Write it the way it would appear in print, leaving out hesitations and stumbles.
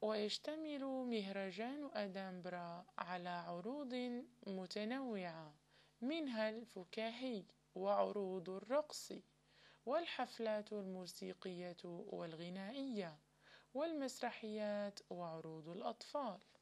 ويشتمل مهرجان أدنبرا على عروض متنوعة، منها الفكاهي وعروض الرقص والحفلات الموسيقية والغنائية والمسرحيات وعروض الأطفال.